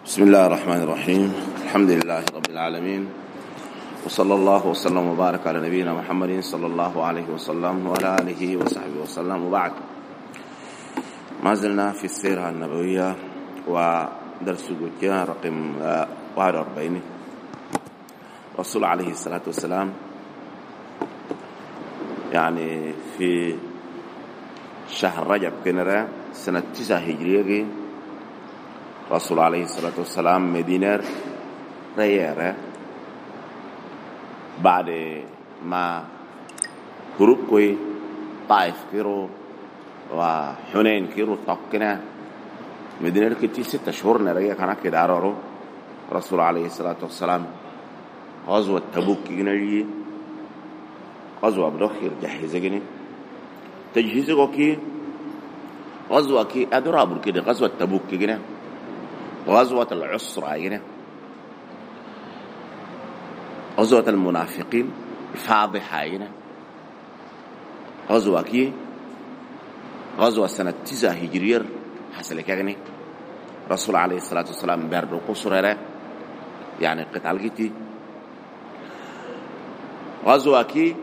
بسم الله الرحمن الرحيم. الحمد لله رب العالمين، وصلى الله وسلم وبارك على نبينا محمد صلى الله عليه وسلم وعلى آله وصحبه وسلم. وبعد، ما زلنا في السيرة النبوية ودرس جوتيا رقم 41. رسول عليه الصلاة والسلام يعني في شهر رجب كنرا سنة 9 هجرية رسول عليه الصلاة والسلام مدينة ريارة بعد ما هروب كوي طائف كيرو وحنين كيرو طقنا مدينة كتي 6 شهور نريا كان كده عرارو رسول عليه الصلاة والسلام غزوة تبوك كينري غزوة بدوخير جهزة جني تجهيزه كي غزوة كي أدرابر كده غزوة تبوك كده غزوة العسرة هنا غزوة المنافقين الفاضحة هنا غزوة كي غزوة سنة 9 هجرية حصل كأني رسول عليه الصلاة والسلام بردو قصرة يعني قتال كتي غزوة كي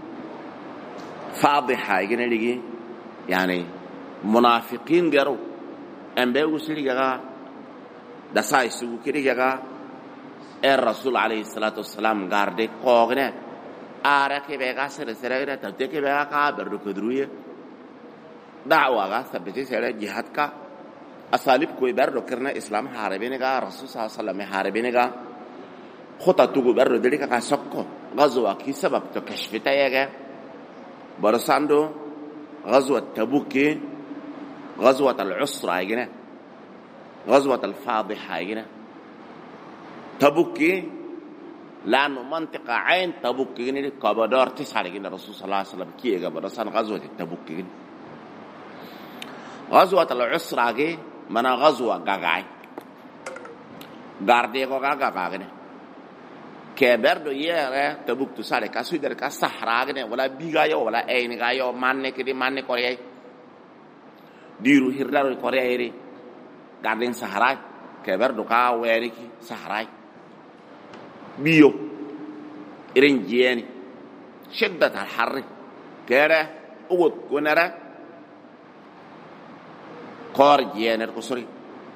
فاضحة هنا لقي يعني منافقين جرو أنبياء سيرجع dasai sugu kiri jaga Rasul alayhi salatu wassalam garde kogne ara ke bega sere sere tabte ke bega ka berdu kedruye da'wa ga sabiti sere jihad ka asalib koy berdu kirna islam harabene ga Rasul sallallahu alaihi wasallam harabene ga khota tugu berdu deli ka sokko gazwa ki sabab to kashfita yaga barasando غزوة تبوك غزوة العسرة يجينا غزوة الفاضحة هنا تبوك لأنه منطقة عين تبوك هنا كبدار 9 هنا الرسول صلى الله عليه وسلم كي يجبرسان غزوة تبوك هنا غزوة العسرة هي من غزوة غاغاي غاردي غاغا هنا كبر دو يرى تبوك تسالي كاسو در كصحراء هنا ولا بيغايو ولا أين غايو مانة كدي مانة كوريا ديرو هيرلارو كوريا هيري Garden Sahara keber doka weriki Sahara bio irin jeni shiddat al-harr kera ugot kunara qor jener kusuri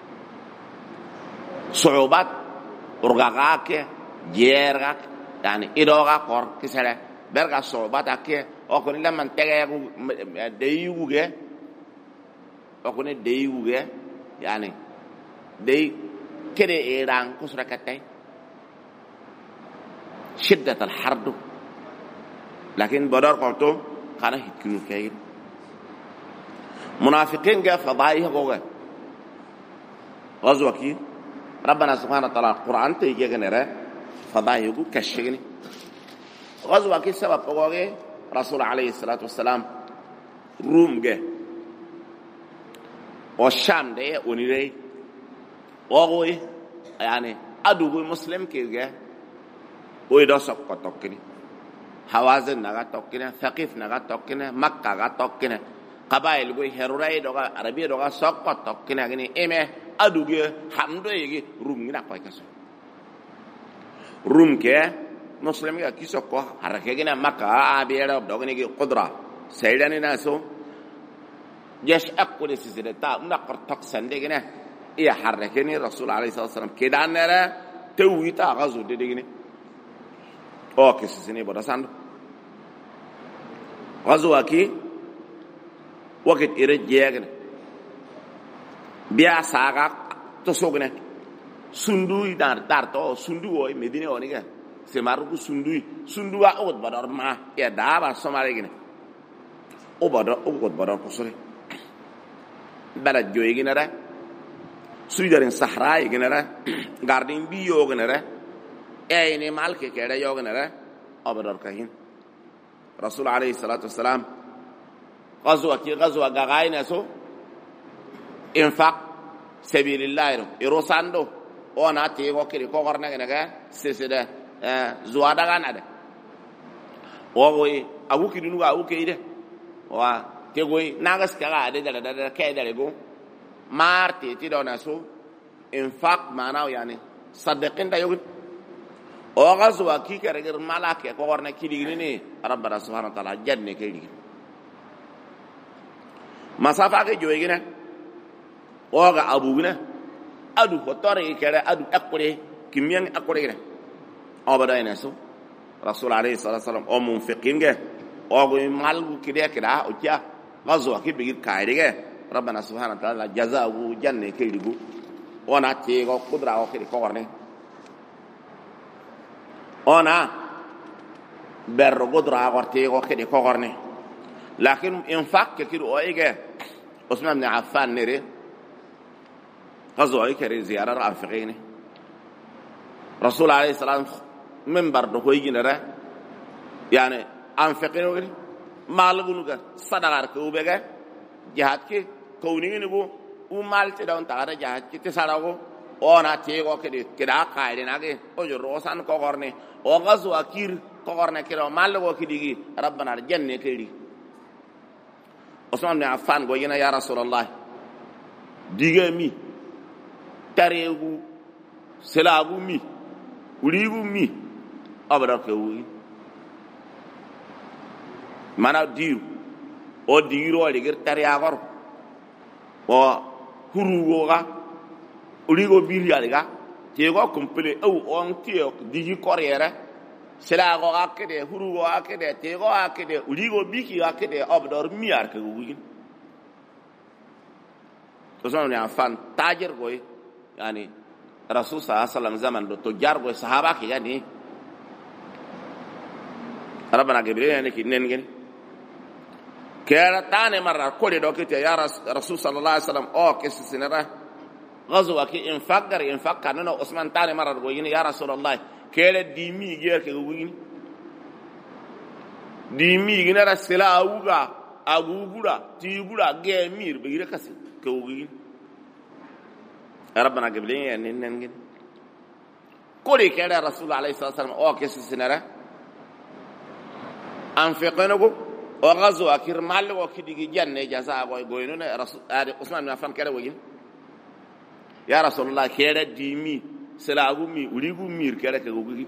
صعوبات urgagake jergak yani idoga qor kisere berga صعوبات ake okoni la man tege deyuge okoni deyuge يعني دي كده إيران كسرة كتاي شدة الحرب لكن بدر قلتو كان هيكونوا كاين منافقين جاء فضائها جوه غزوة كي ربنا سبحانه وتعالى القرآن تيجي كنره فضائها جو كشجني غزوة كي سبب جوه رسول عليه الصلاة والسلام روم جاء والشام ده ونيري وغوي يعني أدوغو مسلم كيرجع ويدرس كتوكني حوازن نغا توكني ثقيف نغا توكني مكة نغا توكني قبائل غوي هروراي دوغا عربي دوغا سوق توكني غني إمه أدوغو حمدو يجي روم نغا كوي كسو روم كه مسلم كه كيسو كه حركة غني مكة أبيرا دوغني كي قدرة سيداني ناسو جيش أقول سيسيرتا نقر تقسن ديجنا إيه حركني الرسول عليه الصلاة والسلام كده نرى تويتا غزو ديجنا أو كسيسني براسان غزو أكي وقت إرجعنا بيا ساقا تسوقنا سندوي دار تو سندوي مدينة ونيجا سمارو سندوي أود بدر ما يا دابا سماريجنا أو بدر كسره بلد جوي جنرا سويدرين صحراء جنرا غاردين بيو جنرا أي مالك كذا يو جنرا أبدر كهين رسول عليه الصلاة والسلام غزوة غاغاي نسو إنفاق سبيل الله يروساندو أنا تيجو كذي كوغرنا جنرا سيسدا زوادا غنادا وغوي أبو كيدو أبو كيده وا كوي ناقص كلا ده كيدا لغو مارتي تدونا سو infaq maana yani sadaqin da yogun o gazwa ki kare gir malake ko warne kidigini ni rabbana subhanahu wa ta'ala janne kaydi masafa ke joyigina o ga abugina adu ko tore kare adu akure kimyan akure gina o bada ina so rasul alayhi salatu wasalam o munfiqin ge o go mal kide kida o ja gazwa ki bigir kayde ge rabbana subhanahu wa ta'ala jazaahu janne kaydi gu ona te go kudra o kidi ko warne ona berro godra gorte go kedi ko gorne lakin infaq ke kido oige Usman ibn Affan nere غزوه كري زياره رافقين رسول عليه السلام منبر دو كوي نرا يعني انفقين وغير مالغونغا صدقار كوبغا جهاد كي كوني نغو ومال تي دون تاره جهاد كي تساراغو ona tego kida kaide nage o rosan ko gorne o gazu akir ko gorne kiro malgo kidigi rabbana janne kedi Usman ibn Affan go yina ya rasulullah digami taregu selagu mi urigu mi abaraka wi mana diru o diro o digir tariagor o hurugo ga urigo biri aliga tego komple o on tio digi korere sela go akede hurugo akede tego akede urigo biki akede obdor miar ke gugi to sono ne afan tajer goy yani rasul sallallahu alaihi wasallam zaman do to jar goy sahaba ke yani rabbana gabriel yani ki nengen kera tane marra ko de do ke ya rasul sallallahu alaihi wasallam o ke sinara غزوة كي انفق كاننا عثمان تاني مرة قوين يا رسول الله كيلا ديمي جيك قوين ديمي جينا رسلا أوغا أغوغورا تيغورا جيمير بغير كسي قوين ربنا قبلين يعني ننجن كوري كيلا رسول الله عليه الصلاة والسلام أو كيسي سنرا انفقنكو وغزوة كرمال وكي جنة جزاء قوينون رسول عثمان بن عفان كيلا قوين يا رسول الله كيرا ديمي سلاغومي وريغومير كيرا كغوغي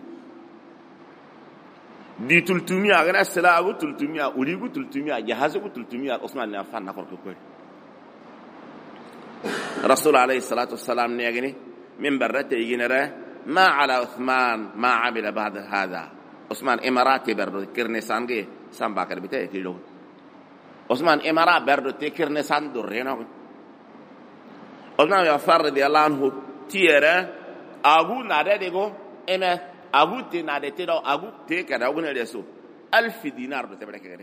دي تلتوميا غنا سلاغو تلتوميا وريغو تلتوميا جهازو تلتوميا عثمان بن عفان نكور كوي رسول عليه الصلاه والسلام نيغني من برته يجنرا ما على عثمان ما عمل بعد هذا عثمان اماراتي برد كرنسانغي سامبا كربته كيلو عثمان امارات برد تكرنسان دورينو Osman ya farre de Allahu tiere agu nade dego eme agu te nade te do agu te kada agu ne deso 1000 dinar do te bere kede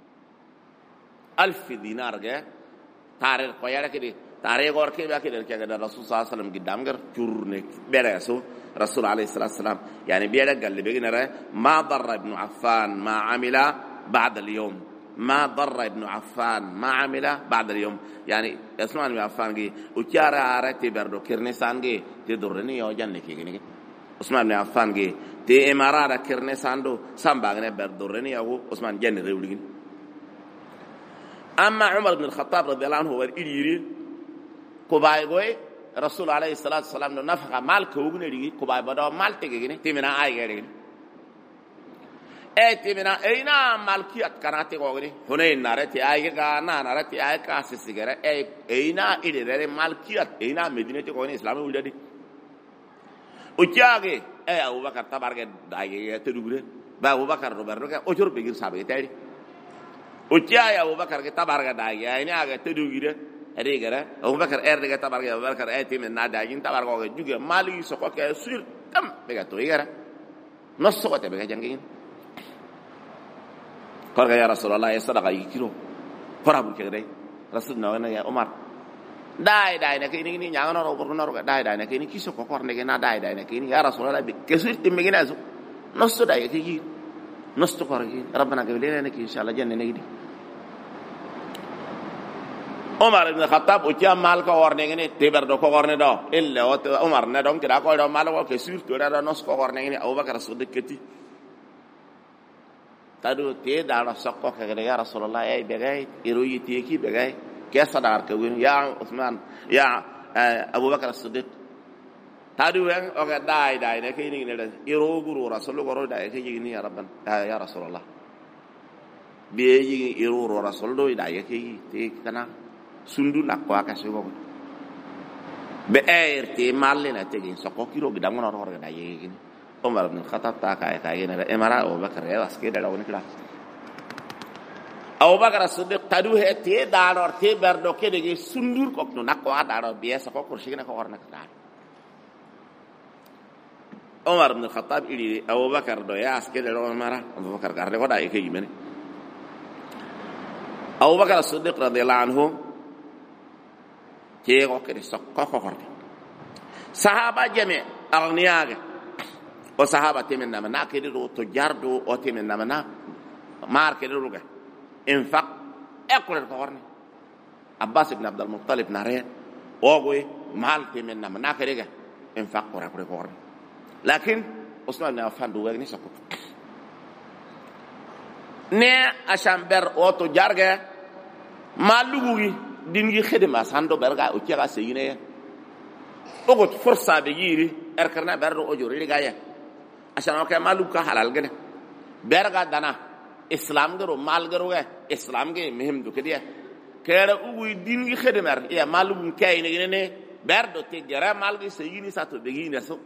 1000 dinar ge tare ko yara kede tare gor ke ba kede ke da rasul sallallahu alaihi wasallam gidam gar turne bere so rasul alaihi wasallam yani bere galle be ginara ma darra ibn affan ma amila ba'da al-yawm ما ضر ابن عفان ما عمل بعد اليوم يعني اسمع ابن عفان جي وكيارا عارتي بردو كرنسان جي تدرني يو جنة كي اسمع ابن عفان جي تي امارا كرنسان دو سامباغني بردرني يو اسمع جنة ريولين اما عمر بن الخطاب رضي الله عنه هو اليري كوباي غوي رسول عليه الصلاه والسلام نفخ مال كوغني ري كوباي بدو مال تيغني تيمنا اي غيري ايتمنا اينا مالكيات كانت غوري هنين نارتي ايغا نارتي اي كاسسيغره اينا ايدره مالكيات اينا مدينه غوري اسلام ولدي اوجاغي اي ابو بكر تبارك داي تدوغره با ابو بكر روبرتو اوجور بيغير سابي تاي اوجاي ابو بكر تبارك داي اي ناغا تدوغره اديغره ابو بكر اردغه تبارك ابو بكر ايتمنا داين تبارك غوري جوغي مالي سوكو كي سور تم بيغا تويغره نص وقت بيغا جانغين قال يا رسول الله يصدق يكيلو فرابو كده رسولنا وانا يا عمر داي نكيني ني نياغنا رو برنا رو داي نكيني كيسو كوكور نكينا داي نكيني يا رسول الله كسير تمغينا زو نص داي كي نص كورغي ربنا قبلنا نك ان شاء الله جنة نيدي عمر بن الخطاب وتيا مال كور نغني تبر دو كور ندو الا عمر ندون كدا كو دو مال كو كسير تو دا نص كور نغني ابو بكر الصديق كتي تادو تي دارا سقو كغه يا رسول الله اي بغاي يروي تيكي بغاي كيسدار كوين يا عثمان يا ابو بكر الصديق tadu wen o ga dai ne ke ni ne iro guru rasul goro dai ke ni ya rabban ya rasulullah be yi iro rasul do dai ke te kana sundu nakko aka sego be te malle na te gin so ko kiro bi dangono ro ga dai gin Umar ibn Khattab ta ka ne emara Abu Bakar ya waske da lawni kala Abu Bakar Siddiq tadu te daanor te berdo ke de sundur ko no nakko ada be so ko kursi na ko orna ka Umar ibn Khattab ili Abu Bakar do ya aske da lawni mara Abu Bakar garde ko dai ke yimene Abu Bakar Siddiq radhiyallahu anhu ke ko ke so ko korde sahaba jame arniyaga o sahaba temen na na ke do to jardo o temen na na mar ke do ga infaq ekol ko korne Abbas ibn Abdul Muttalib nare o go mal temen na na ke ga infaq ko korne lakin Usman ibn Affan do wagni sako ne ashamber o to jarga malugi dingi khidma sando berga o tiga seyine o got forsa be yiri erkarna berdo o jori gaya asana ka maluka halal gene berga dana islam garo mal garo ga islam ge muhim du kediya kera ugu dingi khidma ya malugun kayne ne berdo te gara malgi seyini sato be yini so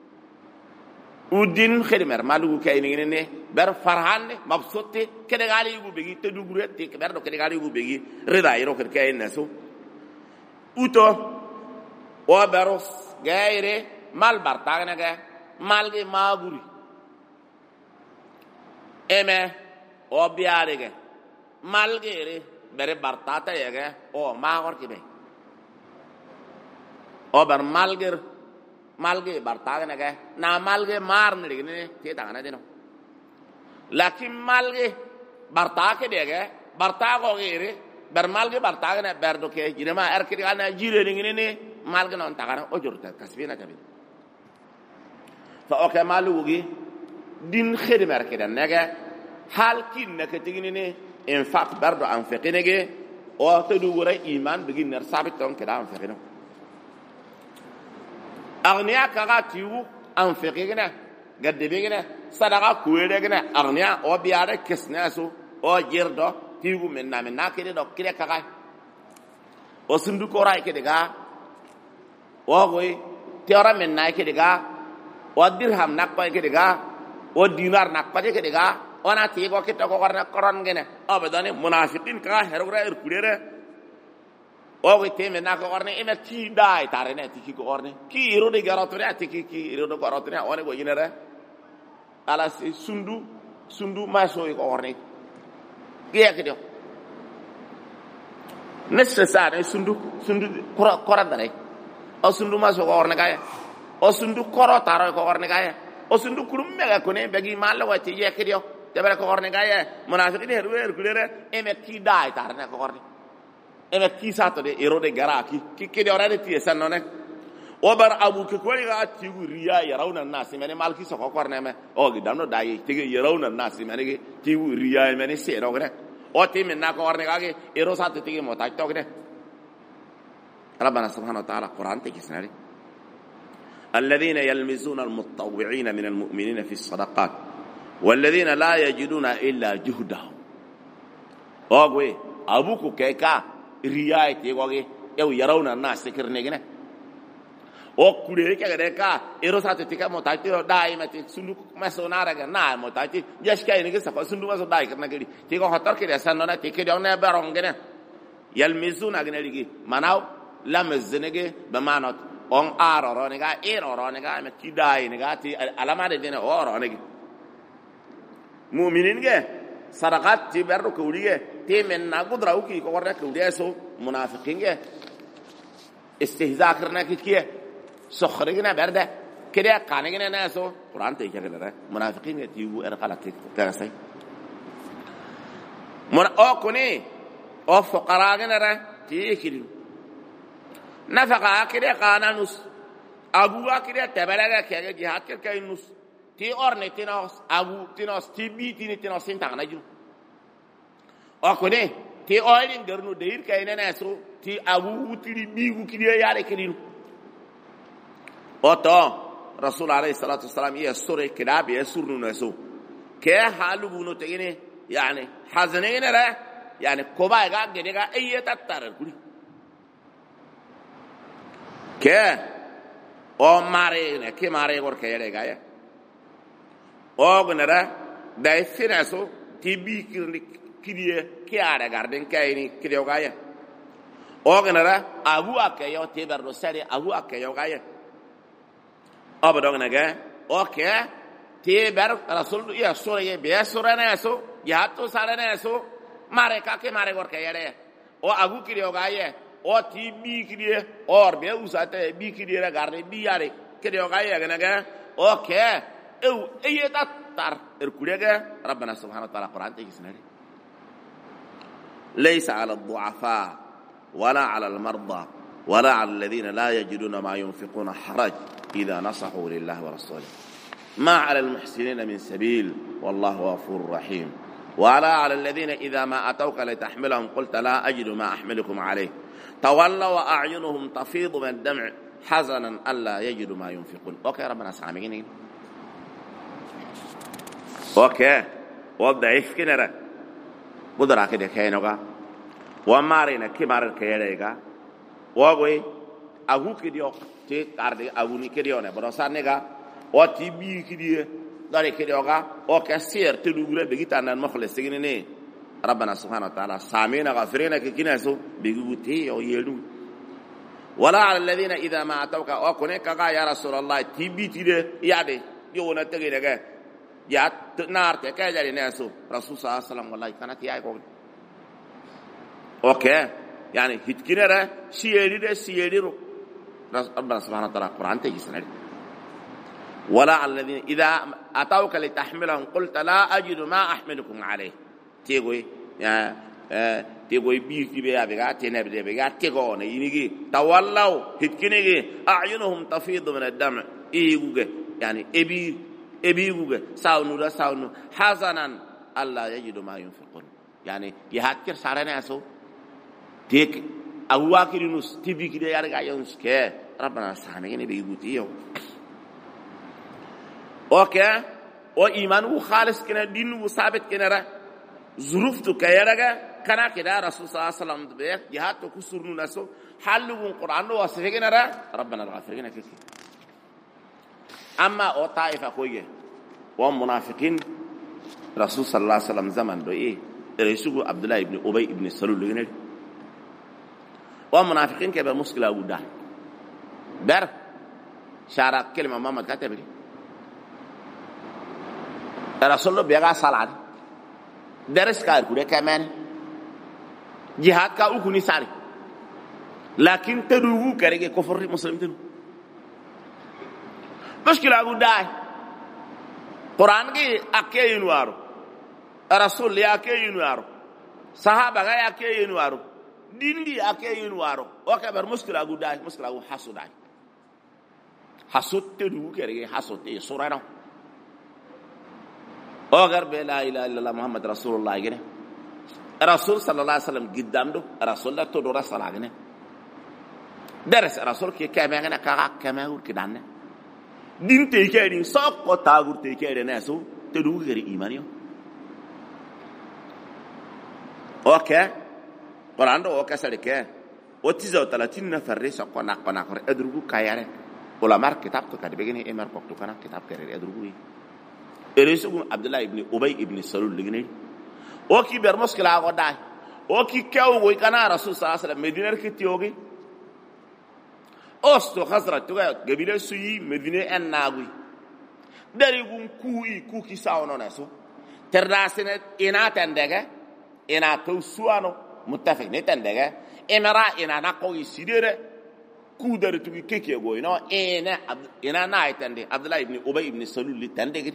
udin khidma malugu kayne ne ber farhanne mabsutte kede gali ugu be te dugure te berdo kede gali ugu be rida iro kayne so uto o beros gaire mal bartagna ga malge maguri eme o biare ga malgere bere bartata yega o magor kibe o bar malge bartagna ga na malge marne ne te tagna deno lakin malge bartake dega bartago gere bar malge bartagna berdo ke jinema erkidi ana jire ne malge non tagana o jorta kasbina tabi fa o ke malugi din khidmar ke dan naga hal kin na ketigini ne infaq berdo an faqinege o to du wora iman bigin ner sabit ton ke da an faqino agniya kaga tiwu an faqigina gadde bigina sadaqa kuweregina agniya o biare kesnaso o jirdo tiwu menna ke do kire kaga o sundu ko ray ke daga o goy teora menna ke daga o dirham nakpa ke daga o dinar nakpa ke daga ona tigo ke to ko korna koron gene abadane munafiqin ka herura kurere o goy teme na ko korne ina ti dai tare ne ti ko korne ki iro de garatore ati ki iro de garatore one go yinere ala sundu maso ko korne ke do necessaire sundu kora dare o sundu maso ko orne kaya o sundu koro taro ko orne kaya o sundu kurum mega ko ne begi malla wati yekidio debere ko orne kaya munafiqin herwer kulere eme ki dai tarne ko orne eme ki sato de erode garaki ki de orade ti sanone o bar abu ke ko ga ti riya yarawna nas mene malki so ko orne me o gidamno dai ti yarawna nas mene ti riya mene se ro gre o ti menna ko orne kage ero sato ti mo ta to gre ربنا سبحانه وتعالى قرآن تكسناري الذين يلمزون المتطوعين من المؤمنين في الصدقات والذين لا يجدون إلا جهدهم أقوي أبوكو كيكا ريايتي أقوي يو يرون الناس سكرنيجنا أقولي كذا إيروسات تيكا موتايتي دائما تسندو مسونارا نا موتايتي يشكاي نيجي سكوا سندو مسو داي كرنا كذي تيكا هتر كذا سنونا تيكا ديونا بارونجنا يلمزون أجنبي مناو lamzenege bemanot on aroro nega eroro nega me kidai nega ti alamade dene oro nega mu'minin ge sadaqat ti berro kuliye ti men na gudra uki ko warna kuliye so munafiqin ge istihza karna kitkiye sokhrigna berda kede qanigna na so quran te kegere munafiqin ge ti u er qalati kasay mon o kuni o fuqara gena ti kidu نفقا كده قانانوس ابوا كده تبلغا كده جهاد كده نوس تي اورني تينوس ابو تينوس تي بي تينوس سنتان نجو اكوني تي اولين غرنو دير كاينه ناسو تي ابو تي بيغو كده ياله كده oto rasul alayhi salatu wassalam ya sura kidabi ya surnu naso ke halu bunu tegene yani hazanene ra yani koba ga gede ga ayeta tar kuri ke o mare ne ke mare gor ke yere ga ya o gunara dai finaso tibi kiriye ke ara garden kayni kiriyo ga ya o gunara abu akayo teberdo sare abu akayo ga ya abadong naga oke teber rasul ya sura ye be sura na so ya to sara na so mare ka ke mare gor ke yere o abu kiriyo ga ye o ti bi kiriye or be usate bi kiriye garde bi yare kiriyo ga ye naga oke eyeta tar kurega rabbana subhanahu wa ta'ala quran te gisnari laysa 'ala ad-du'afa wala 'ala al-marda wala 'ala alladhina la yajiduna ma yunfiquna haraj idha nasahu lillahi wa rasulihi ma 'ala al-muhsinina min sabil wallahu ghafurur rahim ولا على الذين إذا ما أتوك لتحملهم قلت لا أجد ما أحملكم عليه تولوا وأعينهم تفيض من الدمع حزنا ألا يجدوا ما ينفقون أوكي ربنا سامعين أوكي وضعيف كنرا قدرة كده كينوغا ومارينا كمار كيريغا وغوي أغو كديو تي كاردي أغوني كديو نبرسان نغا وتي بي كديو داري كديوغا أوكي سير تدوغرا بيجيتانا مخلص تيجيني ربنا سبحانه وتعالى سامينا غفرنا كيناسو بيجوتي أو يلو ولا على الذين إذا ما أتوك أكون كذا يا رسول الله تبي تيجي يادي يونا تيجي يا نار تكاجري ناسو رسول صلى الله عليه وسلم والله كانت يا يقول أوكي يعني هتكينرا سيريرو ربنا سبحانه وتعالى القرآن تيجي سنة ولا على الذين إذا أتوك لتحملهم قلت لا أجد ما أحملكم عليه تيجي يا تيجي بيك بيا بيا تنبي بيا تيجون ينيجي تولوا هتكينيجي أعينهم تفيض من الدمع إيجوجي يعني أبيجوجي ساونو حزنا الله يجد ما ينفقون يعني يهكر سارنا أسو تيك أواكرينوس تبي كده يارجع ينسك ربنا سامعين بيجوتيو أوكي وإيمانه خالص كنا دينه ثابت كنا ظروفته كيرجع كنا كده رسول صلى الله عليه وسلم بيه جهات كسرنا ناسو حلوا القرآن واسفين ربنا الغفرين كذي أما أو طائفة كويه ومنافقين رسول صلى الله عليه وسلم زمان ده رسول عبد الله ابن أبي ابن سلول لغني ومنافقين كبر مشكلة وده بر شارع كلمة ما كاتب لي رسول الله بيجا صلاة درس كار كده كمان جهاد كاو كوني ساري لكن تدوغو كاريكي كفر مسلم تدو مشكلة وده قرآن كي أكيد ينوارو رسول الله أكيد ينوارو صحابة غير أكيد ينوارو دين دي أكيد ينوارو وكبر مشكلة وده مشكلة حسود ده حسود تدوغو كاريكي حسود إيه سورة أوغر بلا إله إلا الله محمد رسول الله يجينا رسول صلى الله عليه وسلم قدام دو رسول الله تدور رسول الله درس رسول كي كما يجينا كما يقول كدانه دين تيكيرين ساق تاغور تيكيرين ناسو تدو غير إيمانيو أوكي قرآن دو أوكي سالك وتيزا وثلاثين نفر ساق ناقنا كور أدرجو كياره ولا مار كتاب تكاد بيجيني إمار كتب كنا كتاب كيره أدرجوي إريسو عبد الله ابن أبي ابن سلول لغني أوكي برمس كلا غداي أوكي كاو ويكنا رسول صلى الله عليه وسلم مدينة كتيوغي أستو خزرة توغا قبيلة سوي مدينة الناغوي داريغون كوكي ساونو ناسو ترداسنة إنا تندغا إنا توسوانو متفق نتندغا إمرا إنا ناقوي سيديرة كو داري توغي كيكي غوي نو إنا ناي تندي عبد الله ابن أبي ابن سلول تندغي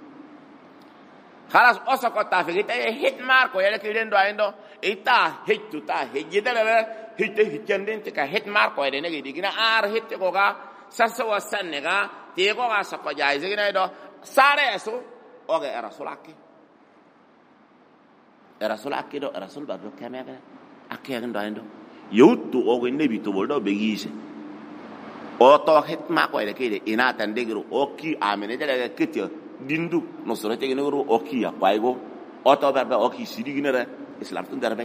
خلاص أسقط تافيت هيت ماركو يلا كيرين دو عندو إتا هيت تا هيت جدلا هيت كندين تكا هيت ماركو يلا نيجي دينا هيت كوكا ساسوا سنغا تيكوكا سقط جايزة كنا دو سارة أسو أوكي الرسول أكيد دو الرسول بعدو كم يا كده أكيد عندو يوتو أوكي نبي تقول دو بيجيش o to het ma ko ile kide ina tan degro o ki amene daga kitya dindu no soro te gino o ki ya kwaigo o to berbe o ki sidi ginere islam tun darbe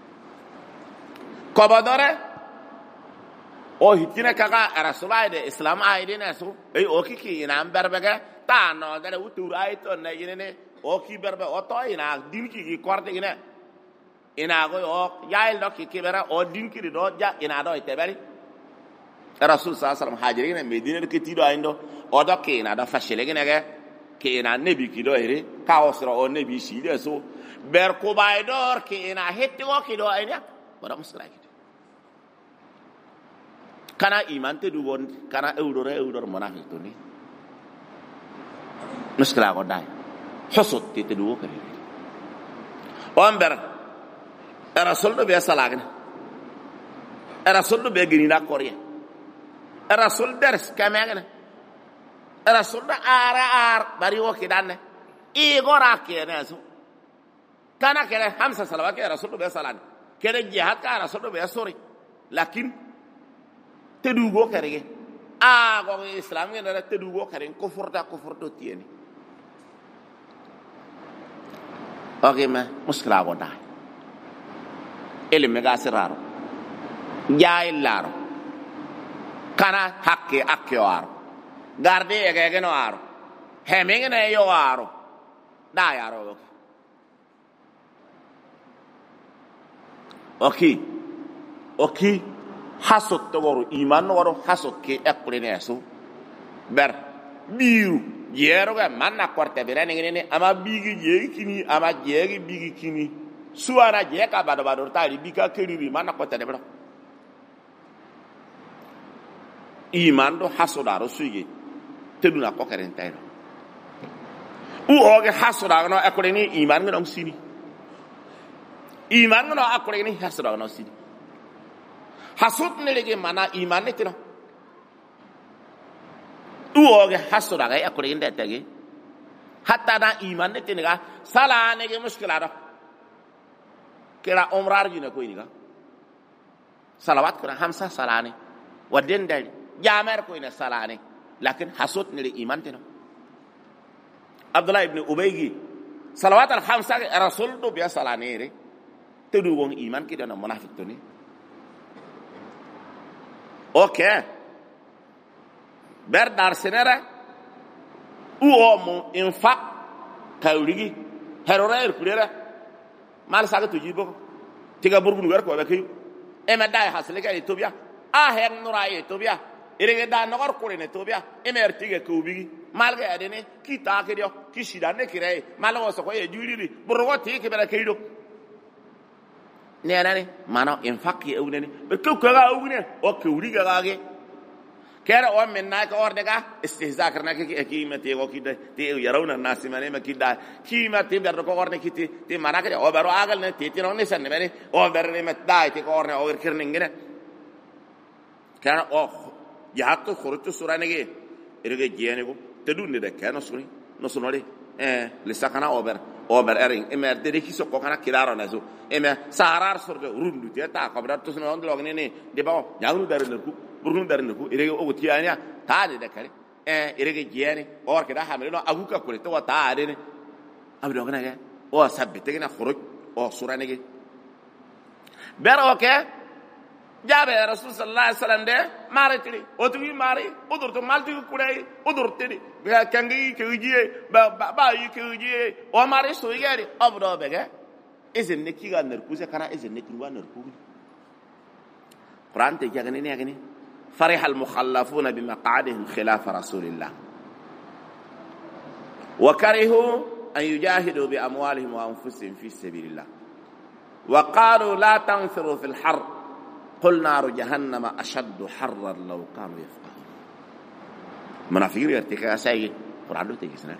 ko badore o hitina kaga rasulai de islam aide na so e o ki ina berbe ga ta no dare utur ay to na yene o ki berbe o to ina dinki ki korte gine ina go o yail do ki bera o dinki do ja ina do itebeli rasul sallallahu alaihi wasallam hajirina medina ke tido aindo o do ki ina do fashile gine ga ki ina nebi ki do ere ka osro o nebi shi de so ber ko baydor ki ina hetti o ki do ainya wala muslaki kana iman te du won kana eudor munafiq to ni muskila ko dai husut te du ko ni on ber rasul do be salagna rasul do be gini na koriya rasul ders kamagna rasul da ar bari wo kidanne e gora kene so kana kene hamsa salawat ke rasul do be salagna kene jihad ka rasul do be sori lakin tedugo karege a go islam ngena tedugo karen kufurta tieni oke ma muskila go dai elime ga siraro jaay laro kana hakke akyo garde ege no aro hemenge ne yo aro da yaro oki hasot to woro iman no woro hasot ke ekulene so ber biru yero ga manna korte berene ngene ama bigi je kini ama je bigi kini suara je ka bado tali bika keriri manna korte de bro iman do hasodaro suye teduna ko karen tayro u oge hasodaro no ekulene iman ngam sini iman no akulene hasodaro no sini hasut nelege mana iman netino uoge hasura ga yakuri inde tege hatta da iman netiniga sala nege muskila do kira umrar jina ko iniga salawat kira hamsa salane wadden dali jamer ko ina salane lakin hasut nele iman tino abdullah ibn ubaygi salawat al khamsa rasul do biya salane re tedu won iman kidana munafiq to ni okay ber dar senera uomo infaq kawrigi herorer kulera mal saga tujibo tiga burgun wer ko be kay e ma day hasle ka ethiopia a hen nura ethiopia irege da nogor ko ne ethiopia e mer tiga ko bigi mal ga adene ki ta ke dio ki shidane kirei mal wo so ko e juriri burgo ti ke bera kaydo nenane mano infaq e unene be ko ga une o kawri ga ge kera o men na ko orde ga istihza karna ke kimati go kide te yarawna nas mane ma kida kimati ber ko orde kiti te manake o baro agal ne te non ne sanne bene o ber ne met dai te ko orne o kirne ngene kana o yahatto khurtu surane ge erege jene go te dunne de kana suri no sonore le sakana ober erin emer de ki so ko kana kilaro na so emer sarar sorge rundu te ta ko bra to sono on log ne de ba nyaanu dar ne ku burun dar ne ku erege o tiania ta de kare erege jene or ke da hamelo aguka ko to ta de ne abdo gana ge o sabbe te gina khuruj o surane ge bero ke jabe rasul sallallahu alaihi wasallam de mare tiri o tu mare odur to malti ku kurei odur tiri ga kangi ke ujiye ba yi ke ujiye o mare so yeri abdo bege izen ne kiga ner kuse kana izen ne kiwa ner ku Quran te jagane ne agane فرح المخلفون بمقعدهم خلاف رسول الله وكرهوا أن يجاهدوا بأموالهم وأنفسهم في سبيل الله وقالوا لا تنفروا في الحر قل نار جهنم أشد حرا لو كانوا يفقهون منافقين يرتكا ساي قرآن تيجسنا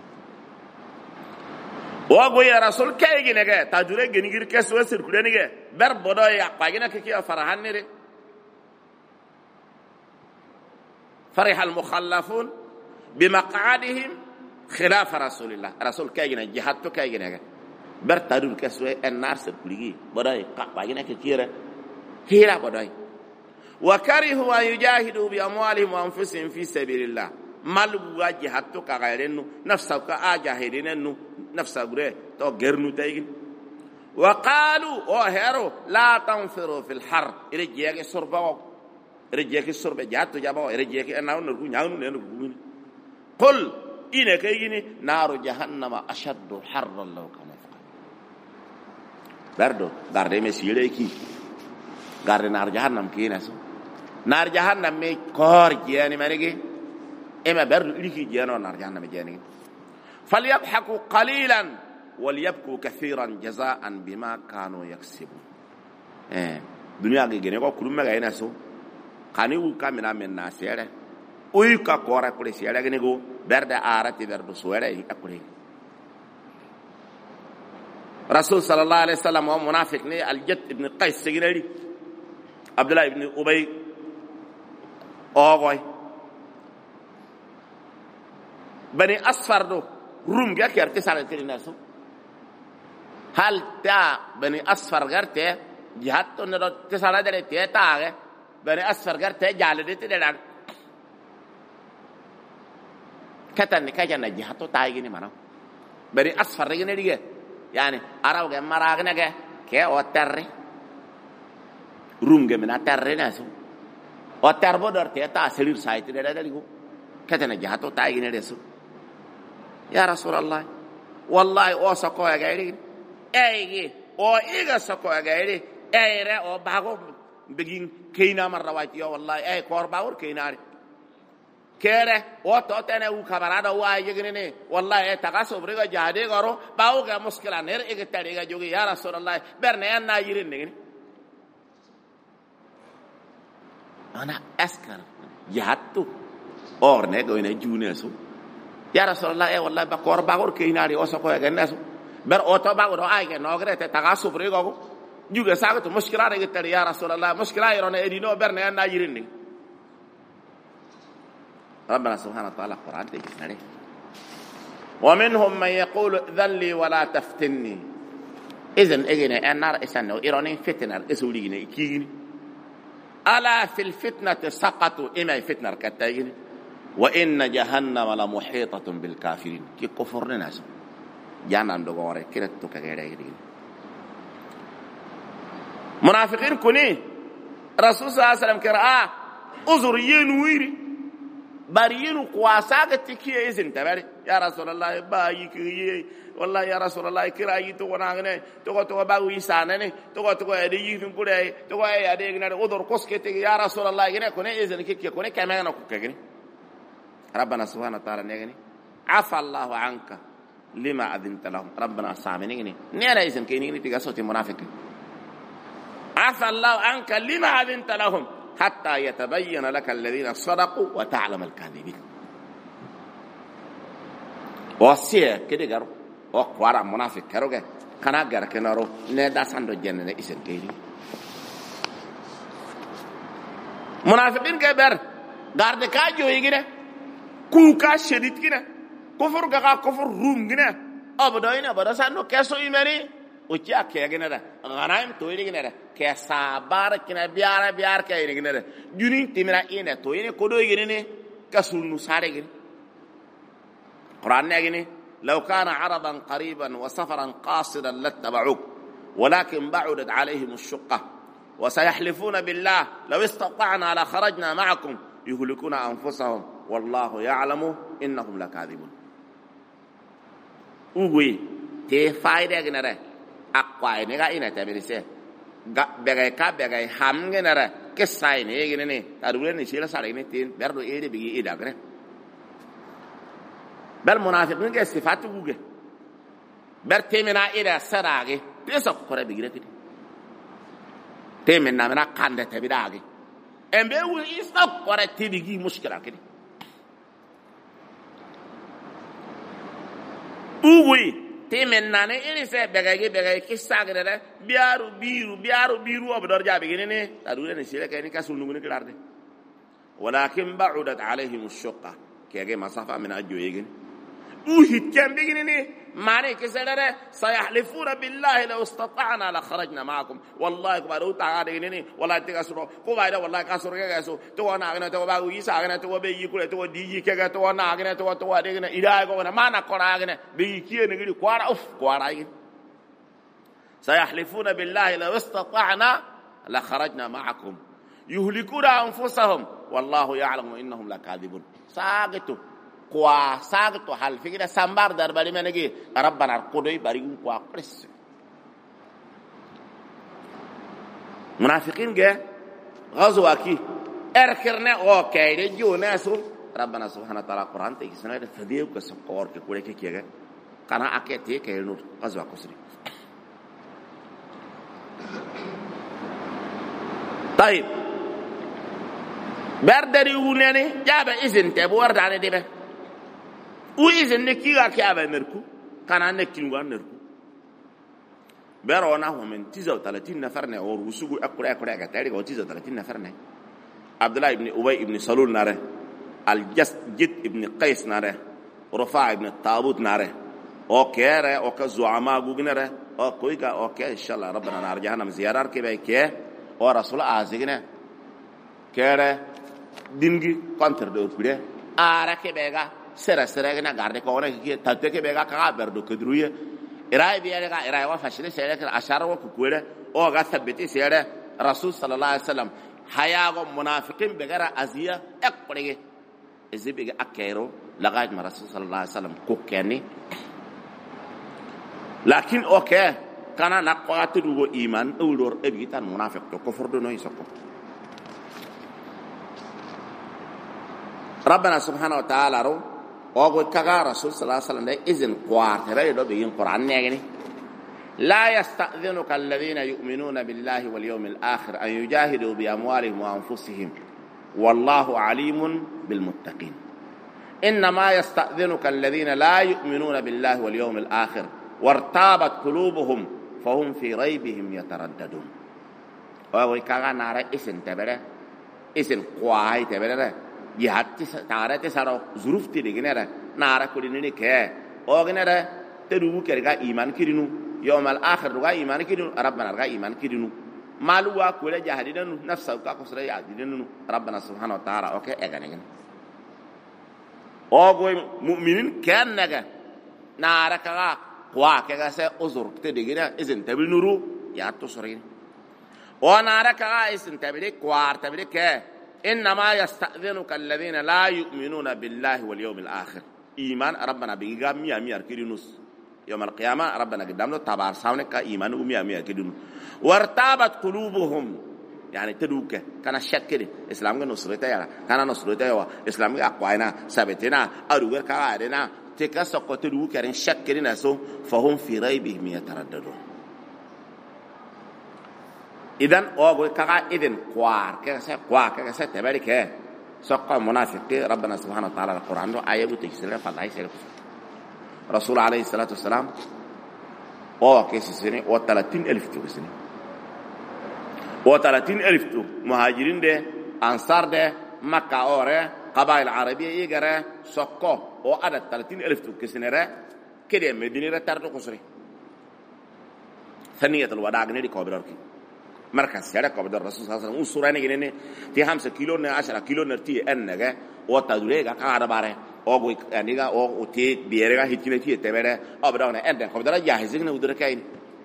وأقول يا رسول كي جنگه تاجوره جنگير كسوة سركولة نگه بر بدأ يقاعدنا كي فرحان نره فرح المخلفون بمقعدهم خلاف رسول الله رسول كي جنگه جهاد تو كي جنگه بر تاجور كسوة النار سركولة بدأ يقاعدنا كي هيرا بدأ وكرهوا أن يجاهدوا بأموالهم وأنفسهم في سبيل الله مالو جهاتو كغيرنو نفسك أجاهديننو نفسك تو غيرنو تايغين وقالوا هيرو لا تنفروا في الحر رجيك سربا رجيك سربا جاتو جابا رجيك اناو نرغو نياو نينو قل إن كيغني نار جهنم أشد حرا لو كان يفعل بردو غاردي مسيليكي غاردي نار جهنم كيناسو نار جهنم مي كور جياني مانيغي اما بردو ليكي جيانو نار جهنم جياني فليضحكوا قليلا وليبكوا كثيرا جزاء بما كانوا يكسبون دنيا غيغني كو كلما غايناسو خانيو كامنا من ناسيره ويكا كورا كولي سيالا غنيغو برد آرتي برد سويرة أكله رسول صلى الله عليه وسلم ومنافق ني الجد ابن قيس سجنري عبد الله ابن أبي أوغوي بني أصفر دو روم جاك يرتي سالة تريناسو هل تا بني أصفر غرتي جهاتو نرو تسالة دري تيتا بني أصفر غرتي جالدي تدران كتن كجنا جهاتو تايجني منو بري أصفر رجنا ديجا يعني أراو جم مراغنا جا كه أوتري روم جمنا تري ناسو أوتر بدر تيتا سلير سايت ده دليو كتن جهاتو تايجني رسو يا رسول الله والله أو سكوا جايري أيجي أو إيجا سكوا جايري أيره أو باغو بجين كينا مرة وايتيا والله أي كورباور كيناري كيره وتوتنا وخبرادا وايجيني والله تقاسو بريغا جادي غرو باوغا مشكله نير ايغتاريغا جوغي يا رسول الله برنا نايرين ني انا اسكر جهاتو اور نيغو ني جونيسو يا رسول الله اي والله بكور باغور كيناري اوسكو يغناسو بر اوتو باغور ايغا نوغريت تقاسو بريغا جوغا ساغتو مشكله ايغتاري يا رسول الله مشكله يرون ادينو برنا نايرين ني ربنا سبحانه وتعالى قرآن تجسنا ومنهم من يقول ذلي ولا تفتني إذن إجنا النار إسنو إيراني فتنة إسولينا إكيني ألا في الفتنة سقطوا إما فتنة كتاجين وإن جهنم لمحيطة بالكافرين كي كفرنا ناس جانا ندوغوري كرتو كغيرين منافقين كوني رسول صلى الله عليه وسلم كرا أزر ينويري بارينو قواساك تكيه إذن تباري يا رسول الله باي كيه والله يا رسول الله كراي تو ناغني تو باغو يسانني تو ادي يفين كولاي تو اي ادي غنا ودور كوسكتي يا رسول الله غنا كوني إذن كيه كوني كمان كوكغني ربنا سبحانه وتعالى نغني عفى الله عنك لما اذنت لهم ربنا سامني نيرا إذن كيني تيغا صوتي منافق عفى الله عنك لما اذنت لهم حتى يتبين لك الذين صدقوا وتعلم الكاذبين وصيه كده غرو وقوارا منافق كروغه كانا غر كنارو ندا ساندو جنن اسن كيدي منافقين كبر غارد كاجو يغنا كوكا شديد كده كفر غا كفر روم كده ابداينا بدا ساندو كسو يمري وجا كيغنا ده غنايم تويلي كده كسابار كنا بيار كاين كده جوني تيمرا اين تويني كودو يغني كسول نساري كده قران نغني لو كان عرضا قريبا وسفرا قاصدا لاتبعوك ولكن بعدت عليهم الشقه وسيحلفون بالله لو استطعنا لخرجنا معكم يهلكون انفسهم والله يعلم انهم لكاذبون اوغوي تي فايده كده اقواي نغا اين تبريسه begay ka begay ham ngenara kesay ne gene ne tarule ni sila sare ne tin berdo ede bigi ida gre bel munafiqin ke sifatu guge ber temena ida sarage pesa ko re bigi rekiti temena mena kande tabidage embe wu isa ko re tibigi mushkila kidi uwi temen nane ini se begay kisagre de biaru biru obdor jabe gene tadule ne sile kay ni kasul nugune kilarde walakin ba'udat alaihim ash-shaqqa kege masafa min ajjo yegen وهيت كان بيجنني معنى كسرنا سيحلفون بالله لو استطعنا لخرجنا معكم والله كبارو تعالى والله تكسروا كبارا والله كسروا كسروا تو أنا أغنى تو باغو يسا أغنى تو بيجي كله تو ديجي كذا تو أنا أغنى تو أدينا إذا أغنى ما نكون أغنى بيجي نقولي كوارا أوف كوارا سيحلفون بالله لو استطعنا لخرجنا معكم يهلكون أنفسهم والله يعلم إنهم لكاذبون ساقطوا كوا ساقطوا حال فكرة سامبار دربالي منجي ربنا القدوي باريون كوا قرس منافقين جاء غزوة كي اركرنا او كايدي جو ناسو ربنا سبحانه وتعالى قرآن تيكسنا فديو كسقور كقولي كي كان أكيد كاينور غزوة كسري طيب بردري وناني جاب إذن تبور داني دبه وإذن نكيغا كيابا نركو كان نكيغا نركو بيرونا هو من 39 نفرنا ورسوغو أقرأ كتاريك و 39 نفرنا عبد الله ابن أبي ابن سلول ناره الجد ابن قيس ناره رفاع ابن الطابوت ناره اوكي ره اوكي زعماء غوغنره اوكي اوكي ان شاء الله ربنا نار جهنم زيارار كي كي ورسول ازغنا كره دينغي كونتر دو كده ارا كي بيغا سرا سرا غارد كونه كي تاتي كي بيغا كا بردو كدرويه اراي بيغا اراي وفشل سيرك اشار وكوره او غا ثبتي سيره رسول صلى الله عليه وسلم حياغو منافقين بغير ازيه اقري ازي بيغا اكيرو لغايه ما رسول صلى الله عليه وسلم كوكني لكن اوكي كان نقوات دو ايمان اولور ابيتان منافق تو كفر دو نو يسكو ربنا سبحانه وتعالى رو اوغو كغا رسول صلى الله عليه وسلم ده اذن قوات ريدو بين قران نيغني لا يستأذنك الذين يؤمنون بالله واليوم الآخر أن يجاهدوا بأموالهم وأنفسهم والله عليم بالمتقين إنما يستأذنك الذين لا يؤمنون بالله واليوم الآخر وارتابت قلوبهم فهم في ريبهم يترددون وكذا نرى اسم تبره اسم قواي تبره يهات تارة تسارو ظروف تيجينه نرى كلنا كه أغنى تدو كرجع إيمان كيرنو يوم الآخر رجع إيمان كيرنو ربنا رجع إيمان كيرنو مالوا كل جاهدينو نفسه كاكسر جاهدينو ربنا سبحانه وتعالى أوكي أغنى أغوي مؤمنين كان نجا نرى كذا قوا كذا سأزور تدقينا إذن تبي نورو يا تصرين ونرى كذا إذن تبي قوار تبي كه إنما يستأذنك الذين لا يؤمنون بالله واليوم الآخر إيمان ربنا بيجا مية كيرينوس يوم القيامة ربنا قدامنا تبار سامنك إيمان ومية كيرينو وارتابت قلوبهم يعني تدوك كان شكل إسلام كنصرته يا كان نصرته يا إسلام كأقوينا ثبتنا أروغر كأعدنا تكسر تدوك كان شكل ناسو فهم في ريبهم يترددون إذن أقول كذا إذن قوار كذا تبارك سقى منافق ربنا سبحانه وتعالى القرآن له آية بتكسر فالله يسير رسول عليه الصلاة والسلام كيسسني 30,000 توسني 30,000 تو مهاجرين ده أنصار ده مكة أوره قبائل عربية يجرى سقى عدد 30,000 تو كسنرة كده مدينة تردو كسري ثانية الوداع جنري كابراركي مركز شارع كابدر الرسول صلى الله عليه وسلم وصورة نجنني تي 5 كيلو 10 كيلو نرتي أنجا وتدريجا كعادة باره أو يعني أو تي بيرجع هيتينتي تبره أبدانا أنت كابدر جاهزين ودرا كاين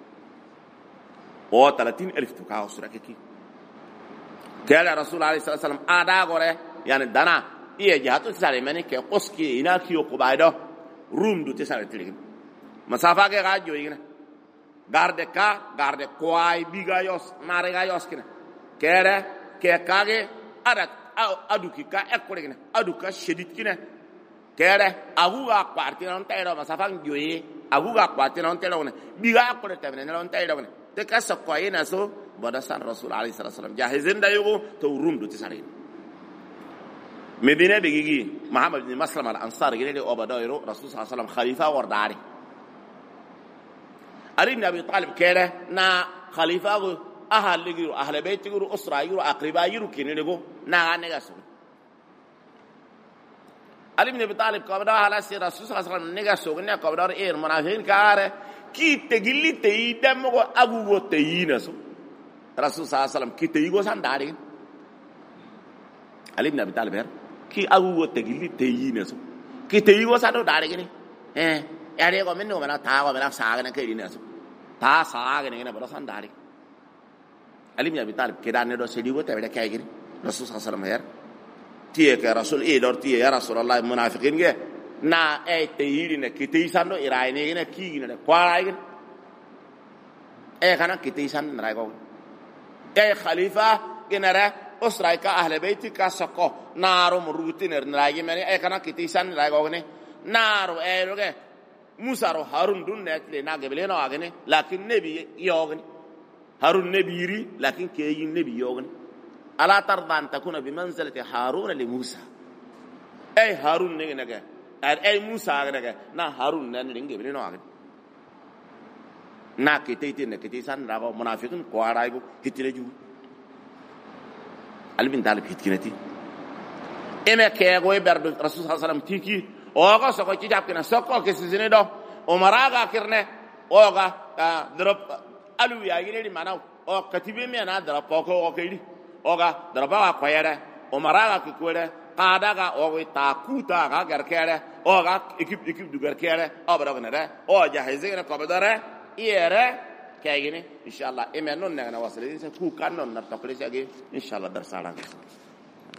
30,000 تكاو صورة كي قال الرسول عليه الصلاة والسلام أدا غره يعني دنا إيه جهاتو تسالي مني كأسكي إنا كيو كبايدو روم دو تسالي تلين مسافة كعاجو يجينا garde kwai biga yos marega yos kina kere ke kage adat aduki ka ekore kina aduka shedit kina kere aguga kwarte non tayro masafang joye aguga kwarte non tayro ne biga ekore tabne non tayro ne te kasa koyena so bodasan rasul alayhi salatu wasallam jahizin da yugo to rum do tisari medina bigigi muhammad ibn maslam al ansari gele obadairo rasul sallallahu alayhi wasallam khalifa wardari علي بن أبي طالب كده نا خليفة أهل يجرو أهل بيت يجرو أسرة يجرو أقرباء يجرو كني نجو نا عنك أسود Ali ibn Abi Talib ko da hala si rasul sallallahu alaihi wasallam nega sogna ko da munafiqin kare ki tegilli te dem ko agu go te yina so rasul sallallahu alaihi wasallam ki te go san dare Ali ibn Abi Talib ki agu go tegilli te yina so ki te go san do dare gini yare ko minno mana ta ko mana sa ga ke dina so ta sa ga ne ba san dare Ali ibn Abi Talib ke da ne do se di go te be kai gini rasul sallallahu alaihi wasallam tiye ke rasul lor tiye ya rasulullah munafiqin ge na te yiri ne kiti sando irai ne ne ki ne kwara ge kana kiti san na go khalifa genara usrai ka ahli baiti ka sako naro muruti ne na ge mene kana kiti san na go ne naro ro ge musa ro harun dun ne tle na ge bele no agene lakin nabi yogne harun nabiri lakin ke yin nabi yogne ألا ترضى أن تكون بمنزلة هارون لموسى أي هارون نجى أي موسى نجى نا هارون نجى بني نوعه نا كتير نكتيسان راغو منافقين قوارايبو كتير جو ألبين طالب كتيرتي إما كيغوي برد رسول صلى الله عليه وسلم تيكي أوغا سوكو تجاب كنا سوكو كسيزيني دو ومراغا كرنه أوغا درب ألو ياغيني ماناو أو كتيبي ميانا درب كوكو أوكيدي oga daraba ko yere o maraga ki kwere qadaga o wi takuta ga garkere oga ekip du garkere obra gnere o jahizina ko badare yere kayini inshallah imenon na wasile ku kanon na taklisi agi inshallah dar salam